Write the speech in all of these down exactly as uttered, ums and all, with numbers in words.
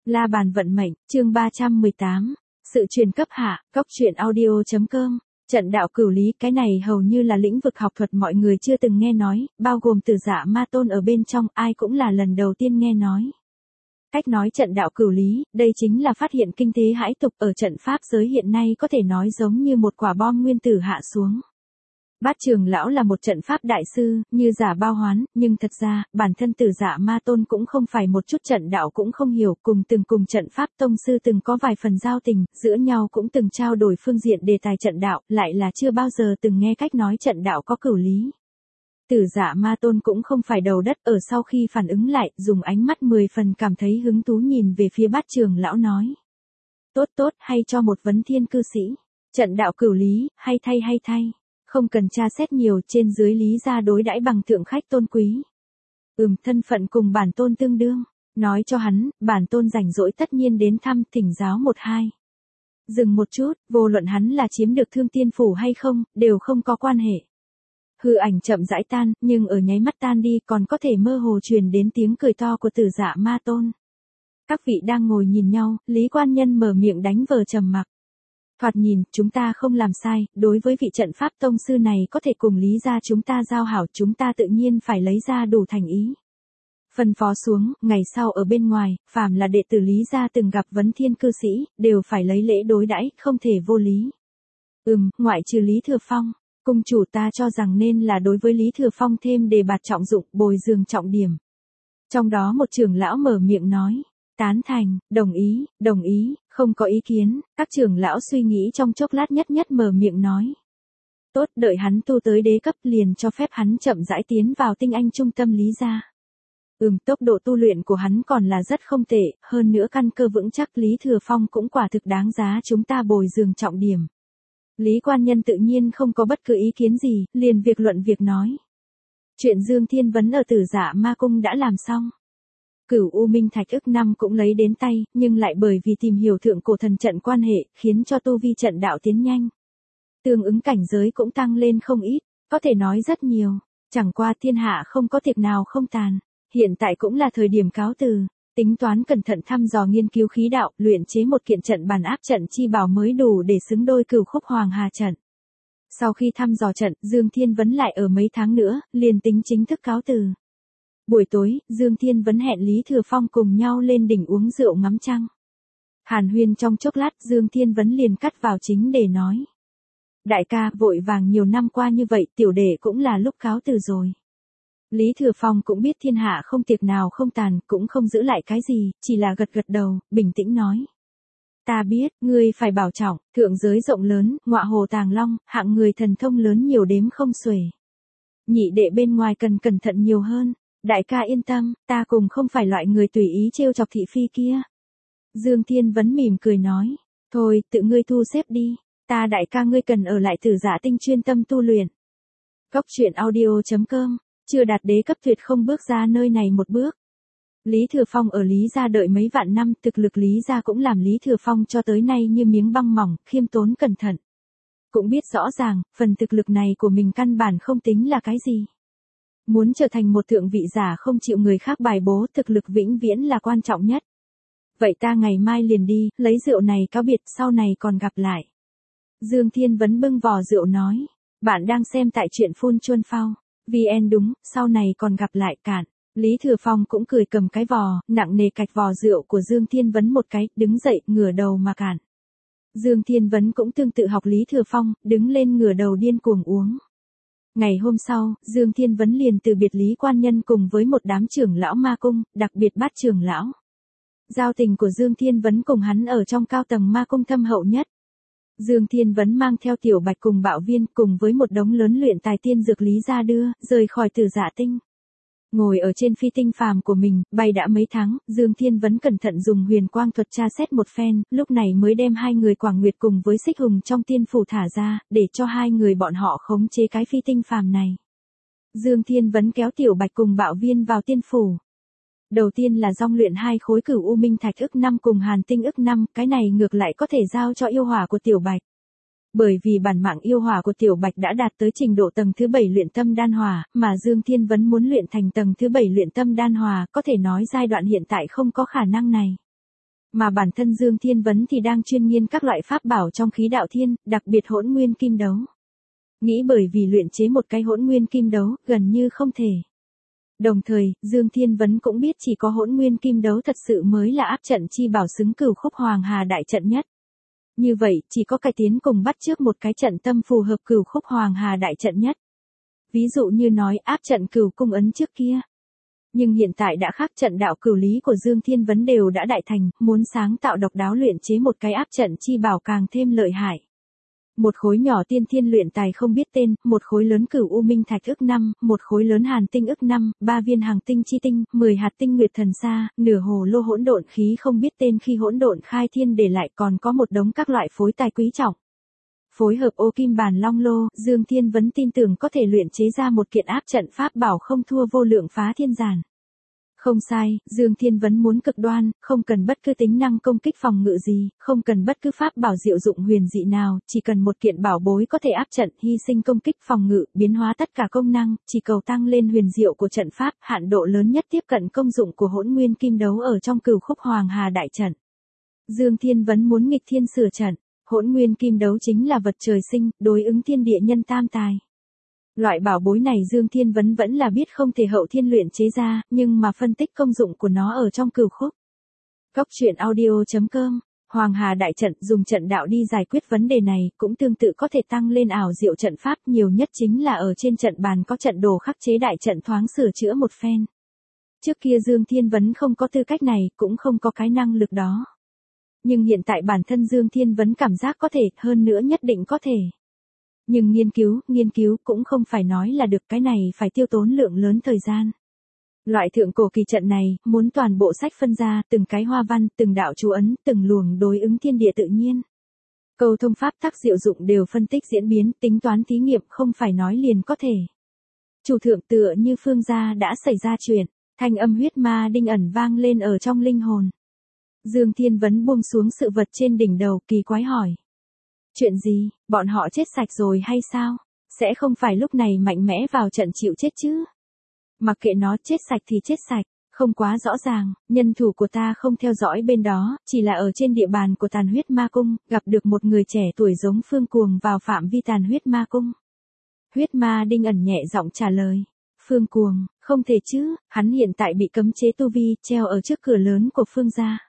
La bàn vận mệnh, chương ba trăm mười tám. Sự truyền cấp hạ, góc truyện audio.com. Trận đạo cửu lý, cái này hầu như là lĩnh vực học thuật mọi người chưa từng nghe nói, bao gồm Tử Dạ Ma Tôn ở bên trong, ai cũng là lần đầu tiên nghe nói. Cách nói trận đạo cửu lý, đây chính là phát hiện kinh thế hãi tục ở trận pháp giới hiện nay có thể nói giống như một quả bom nguyên tử hạ xuống. Bát Trường lão là một trận pháp đại sư, như giả bao hoán, nhưng thật ra, bản thân Tử Dạ Ma Tôn cũng không phải một chút trận đạo cũng không hiểu, cùng từng cùng trận pháp tông sư từng có vài phần giao tình, giữa nhau cũng từng trao đổi phương diện đề tài trận đạo, lại là chưa bao giờ từng nghe cách nói trận đạo có cửu lý. Tử Dạ Ma Tôn cũng không phải đầu đất, ở sau khi phản ứng lại, dùng ánh mắt mười phần cảm thấy hứng thú nhìn về phía Bát Trường lão nói. Tốt tốt, hay cho một vấn thiên cư sĩ. Trận đạo cửu lý, hay thay hay thay. Không cần tra xét nhiều, trên dưới lý gia đối đãi bằng thượng khách tôn quý. Ừm, thân phận cùng bản tôn tương đương. Nói cho hắn, bản tôn rảnh rỗi tất nhiên đến thăm thỉnh giáo một hai. Dừng một chút, vô luận hắn là chiếm được Thương Tiên Phủ hay không, đều không có quan hệ. Hư ảnh chậm rãi tan, nhưng ở nháy mắt tan đi còn có thể mơ hồ truyền đến tiếng cười to của Tử Dạ Ma Tôn. Các vị đang ngồi nhìn nhau, Lý Quan Nhân mở miệng đánh vờ trầm mặc. Thoạt nhìn, chúng ta không làm sai, đối với vị trận pháp tông sư này có thể cùng Lý gia chúng ta giao hảo, chúng ta tự nhiên phải lấy ra đủ thành ý. Phân phó xuống, ngày sau ở bên ngoài, phàm là đệ tử Lý gia từng gặp vấn thiên cư sĩ, đều phải lấy lễ đối đãi, không thể vô lý. Ừm, ngoại trừ Lý Thừa Phong, cung chủ ta cho rằng nên là đối với Lý Thừa Phong thêm đề bạt trọng dụng, bồi dưỡng trọng điểm. Trong đó một trưởng lão mở miệng nói. Tán thành, đồng ý, đồng ý, không có ý kiến, các trưởng lão suy nghĩ trong chốc lát nhất nhất mở miệng nói. Tốt, đợi hắn tu tới đế cấp liền cho phép hắn chậm rãi tiến vào tinh anh trung tâm Lý gia. Ừm, tốc độ tu luyện của hắn còn là rất không tệ, hơn nữa căn cơ vững chắc, Lý Thừa Phong cũng quả thực đáng giá chúng ta bồi dưỡng trọng điểm. Lý Quan Nhân tự nhiên không có bất cứ ý kiến gì, liền việc luận việc nói. Chuyện Dương Thiên Vấn ở Tử Dạ Ma Cung đã làm xong. Cửu U Minh Thạch ức năm cũng lấy đến tay, nhưng lại bởi vì tìm hiểu thượng cổ thần trận quan hệ, khiến cho tu vi trận đạo tiến nhanh. Tương ứng cảnh giới cũng tăng lên không ít, có thể nói rất nhiều, chẳng qua thiên hạ không có tiệc nào không tàn, hiện tại cũng là thời điểm cáo từ, tính toán cẩn thận thăm dò nghiên cứu khí đạo, luyện chế một kiện trận bàn áp trận chi bảo mới đủ để xứng đôi Cửu Khúc Hoàng Hà trận. Sau khi thăm dò trận, Dương Thiên Vấn lại ở mấy tháng nữa, liền tính chính thức cáo từ. Buổi tối, Dương Thiên Vấn hẹn Lý Thừa Phong cùng nhau lên đỉnh uống rượu ngắm trăng. Hàn huyên trong chốc lát, Dương Thiên Vấn liền cắt vào chính để nói. Đại ca, vội vàng nhiều năm qua như vậy, tiểu đệ cũng là lúc cáo từ rồi. Lý Thừa Phong cũng biết thiên hạ không tiệc nào không tàn, cũng không giữ lại cái gì, chỉ là gật gật đầu, bình tĩnh nói. Ta biết, ngươi phải bảo trọng, thượng giới rộng lớn, ngọa hồ tàng long, hạng người thần thông lớn nhiều đếm không xuể. Nhị đệ bên ngoài cần cẩn thận nhiều hơn. Đại ca yên tâm, ta cùng không phải loại người tùy ý trêu chọc thị phi kia. Dương Thiên Vấn mỉm cười nói, thôi, tự ngươi thu xếp đi, ta đại ca ngươi cần ở lại Tử Dạ Tinh chuyên tâm tu luyện. Góc truyện audio.com, chưa đạt đế cấp tuyệt không bước ra nơi này một bước. Lý Thừa Phong ở Lý gia đợi mấy vạn năm, thực lực Lý gia cũng làm Lý Thừa Phong cho tới nay như miếng băng mỏng, khiêm tốn cẩn thận. Cũng biết rõ ràng, phần thực lực này của mình căn bản không tính là cái gì. Muốn trở thành một thượng vị giả không chịu người khác bài bố, thực lực vĩnh viễn là quan trọng nhất. Vậy ta ngày mai liền đi, lấy rượu này cáo biệt, sau này còn gặp lại. Dương Thiên Vấn bưng vò rượu nói, bạn đang xem tại truyện Phun Chuân Phao, vê en đúng, sau này còn gặp lại cạn. Lý Thừa Phong cũng cười cầm cái vò, nặng nề cạch vò rượu của Dương Thiên Vấn một cái, đứng dậy, ngửa đầu mà cạn. Dương Thiên Vấn cũng tương tự học Lý Thừa Phong, đứng lên ngửa đầu điên cuồng uống. Ngày hôm sau, Dương Thiên Vấn liền từ biệt Lý Quan Nhân cùng với một đám trưởng lão ma cung, đặc biệt Bát trưởng lão. Giao tình của Dương Thiên Vấn cùng hắn ở trong cao tầng ma cung thâm hậu nhất. Dương Thiên Vấn mang theo Tiểu Bạch cùng Bạo Viên cùng với một đống lớn luyện tài tiên dược Lý gia đưa, rời khỏi Tử Dạ Tinh. Ngồi ở trên phi tinh phàm của mình, bay đã mấy tháng, Dương Thiên Vấn cẩn thận dùng huyền quang thuật tra xét một phen, lúc này mới đem hai người Quảng Nguyệt cùng với Xích Hùng trong tiên phủ thả ra, để cho hai người bọn họ khống chế cái phi tinh phàm này. Dương Thiên Vấn kéo Tiểu Bạch cùng Bạo Viên vào tiên phủ. Đầu tiên là dong luyện hai khối Cửu U Minh Thạch ức năm cùng Hàn Tinh ức năm, cái này ngược lại có thể giao cho yêu hỏa của Tiểu Bạch. Bởi vì bản mạng yêu hỏa của Tiểu Bạch đã đạt tới trình độ tầng thứ bảy luyện tâm đan hỏa, mà Dương Thiên Vấn muốn luyện thành tầng thứ bảy luyện tâm đan hỏa, có thể nói giai đoạn hiện tại không có khả năng này. Mà bản thân Dương Thiên Vấn thì đang chuyên nghiên các loại pháp bảo trong khí đạo thiên, đặc biệt hỗn nguyên kim đấu. Nghĩ bởi vì luyện chế một cái hỗn nguyên kim đấu, gần như không thể. Đồng thời, Dương Thiên Vấn cũng biết chỉ có hỗn nguyên kim đấu thật sự mới là áp trận chi bảo xứng cửu khúc hoàng hà đại trận nhất. Như vậy, chỉ có cải tiến cùng bắt trước một cái trận tâm phù hợp cửu khúc hoàng hà đại trận nhất. Ví dụ như nói áp trận cửu cung ấn trước kia. Nhưng hiện tại đã khác, trận đạo cửu lý của Dương Thiên Vấn đều đã đại thành, muốn sáng tạo độc đáo luyện chế một cái áp trận chi bảo càng thêm lợi hại. Một khối nhỏ tiên thiên luyện tài không biết tên, một khối lớn cửu u minh thạch ức năm, một khối lớn hàn tinh ức năm, ba viên hàng tinh chi tinh, mười hạt tinh nguyệt thần sa, nửa hồ lô hỗn độn khí không biết tên khi hỗn độn khai thiên để lại, còn có một đống các loại phối tài quý trọng. Phối hợp ô kim bàn long lô, Dương Thiên Vấn tin tưởng có thể luyện chế ra một kiện áp trận pháp bảo không thua vô lượng phá thiên giản. Không sai, Dương Thiên Vấn muốn cực đoan, không cần bất cứ tính năng công kích phòng ngự gì, không cần bất cứ pháp bảo diệu dụng huyền dị nào, chỉ cần một kiện bảo bối có thể áp trận, hy sinh công kích phòng ngự, biến hóa tất cả công năng, chỉ cầu tăng lên huyền diệu của trận pháp, hạn độ lớn nhất tiếp cận công dụng của hỗn nguyên kim đấu ở trong cửu khúc hoàng hà đại trận. Dương Thiên Vấn muốn nghịch thiên sửa trận, hỗn nguyên kim đấu chính là vật trời sinh, đối ứng thiên địa nhân tam tài. Loại bảo bối này Dương Thiên Vấn vẫn là biết không thể hậu thiên luyện chế ra, nhưng mà phân tích công dụng của nó ở trong cửu khúc. Cóc truyện audio chấm com, Hoàng Hà đại trận dùng trận đạo đi giải quyết vấn đề này, cũng tương tự có thể tăng lên ảo diệu trận pháp, nhiều nhất chính là ở trên trận bàn có trận đồ khắc chế đại trận thoáng sửa chữa một phen. Trước kia Dương Thiên Vấn không có tư cách này, cũng không có cái năng lực đó. Nhưng hiện tại bản thân Dương Thiên Vấn cảm giác có thể, hơn nữa nhất định có thể. Nhưng nghiên cứu, nghiên cứu cũng không phải nói là được, cái này phải tiêu tốn lượng lớn thời gian. Loại thượng cổ kỳ trận này, muốn toàn bộ sách phân ra, từng cái hoa văn, từng đạo chú ấn, từng luồng đối ứng thiên địa tự nhiên. Câu thông pháp tắc diệu dụng đều phân tích diễn biến, tính toán thí nghiệm không phải nói liền có thể. Chủ thượng tựa như Phương gia đã xảy ra chuyện, thanh âm huyết ma đinh ẩn vang lên ở trong linh hồn. Dương Thiên Vấn buông xuống sự vật trên đỉnh đầu, kỳ quái hỏi. Chuyện gì, bọn họ chết sạch rồi hay sao? Sẽ không phải lúc này mạnh mẽ vào trận chịu chết chứ? Mặc kệ nó, chết sạch thì chết sạch, không quá rõ ràng, nhân thủ của ta không theo dõi bên đó, chỉ là ở trên địa bàn của Tàn Huyết Ma Cung, gặp được một người trẻ tuổi giống Phương Cuồng vào phạm vi Tàn Huyết Ma Cung. Huyết Ma Đinh ẩn nhẹ giọng trả lời. Phương Cuồng, không thể chứ, hắn hiện tại bị cấm chế tu vi, treo ở trước cửa lớn của Phương gia.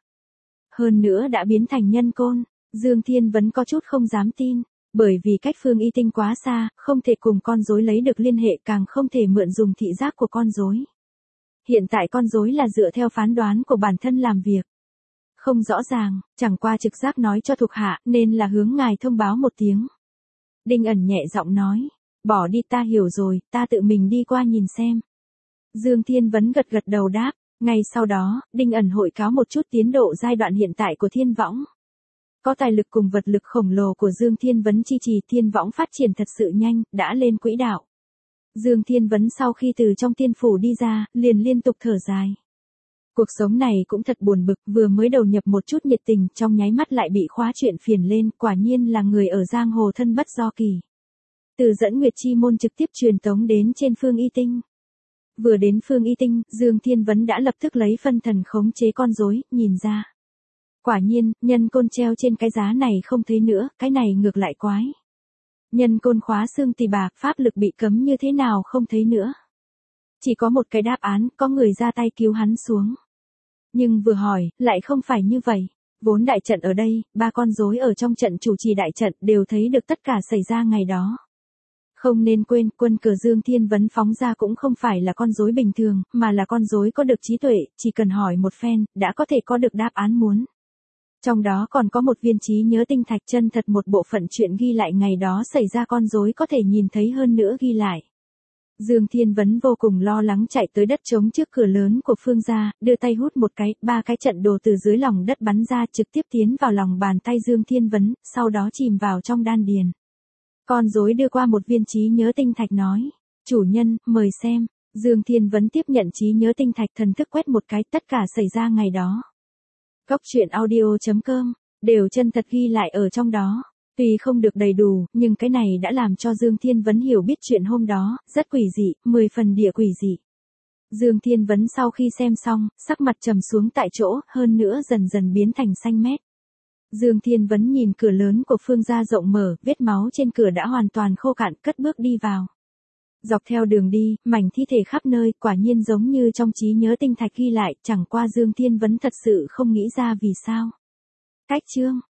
Hơn nữa đã biến thành nhân côn. Dương Thiên Vấn có chút không dám tin, bởi vì cách Phương Y Tinh quá xa, không thể cùng con rối lấy được liên hệ, càng không thể mượn dùng thị giác của con rối. Hiện tại con rối là dựa theo phán đoán của bản thân làm việc. Không rõ ràng, chẳng qua trực giác nói cho thuộc hạ, nên là hướng ngài thông báo một tiếng. Đinh ẩn nhẹ giọng nói, bỏ đi, ta hiểu rồi, ta tự mình đi qua nhìn xem. Dương Thiên Vấn gật gật đầu đáp, ngay sau đó, Đinh ẩn hội cáo một chút tiến độ giai đoạn hiện tại của Thiên Võng. Có tài lực cùng vật lực khổng lồ của Dương Thiên Vấn chi trì, Thiên Võng phát triển thật sự nhanh, đã lên quỹ đạo. Dương Thiên Vấn sau khi từ trong tiên phủ đi ra, liền liên tục thở dài. Cuộc sống này cũng thật buồn bực, vừa mới đầu nhập một chút nhiệt tình, trong nháy mắt lại bị khóa chuyện phiền lên, quả nhiên là người ở giang hồ thân bất do kỳ. Từ dẫn Nguyệt Chi môn trực tiếp truyền tống đến trên Phương Y Tinh. Vừa đến Phương Y Tinh, Dương Thiên Vấn đã lập tức lấy phân thần khống chế con rối, nhìn ra. Quả nhiên, nhân côn treo trên cái giá này không thấy nữa, cái này ngược lại quái. Nhân côn khóa xương tỳ bà, pháp lực bị cấm như thế nào không thấy nữa. Chỉ có một cái đáp án, có người ra tay cứu hắn xuống. Nhưng vừa hỏi, lại không phải như vậy. Vốn đại trận ở đây, ba con rối ở trong trận chủ trì đại trận đều thấy được tất cả xảy ra ngày đó. Không nên quên, quân cờ Dương Thiên Vấn phóng ra cũng không phải là con rối bình thường, mà là con rối có được trí tuệ, chỉ cần hỏi một phen, đã có thể có được đáp án muốn. Trong đó còn có một viên trí nhớ tinh thạch, chân thật một bộ phận chuyện ghi lại ngày đó xảy ra con rối có thể nhìn thấy hơn nữa ghi lại. Dương Thiên Vấn vô cùng lo lắng chạy tới đất trống trước cửa lớn của Phương gia, đưa tay hút một cái, ba cái trận đồ từ dưới lòng đất bắn ra trực tiếp tiến vào lòng bàn tay Dương Thiên Vấn, sau đó chìm vào trong đan điền. Con rối đưa qua một viên trí nhớ tinh thạch nói, chủ nhân, mời xem. Dương Thiên Vấn tiếp nhận trí nhớ tinh thạch, thần thức quét một cái, tất cả xảy ra ngày đó. Cóc truyện audio chấm com, đều chân thật ghi lại ở trong đó. Tuy không được đầy đủ, nhưng cái này đã làm cho Dương Thiên Vấn hiểu biết chuyện hôm đó, rất quỷ dị, mười phần địa quỷ dị. Dương Thiên Vấn sau khi xem xong, sắc mặt trầm xuống tại chỗ, hơn nữa dần dần biến thành xanh mét. Dương Thiên Vấn nhìn cửa lớn của Phương gia rộng mở, vết máu trên cửa đã hoàn toàn khô cạn, cất bước đi vào. Dọc theo đường đi, mảnh thi thể khắp nơi, quả nhiên giống như trong trí nhớ tinh thạch ghi lại, chẳng qua Dương Thiên Vấn thật sự không nghĩ ra vì sao. Cách chương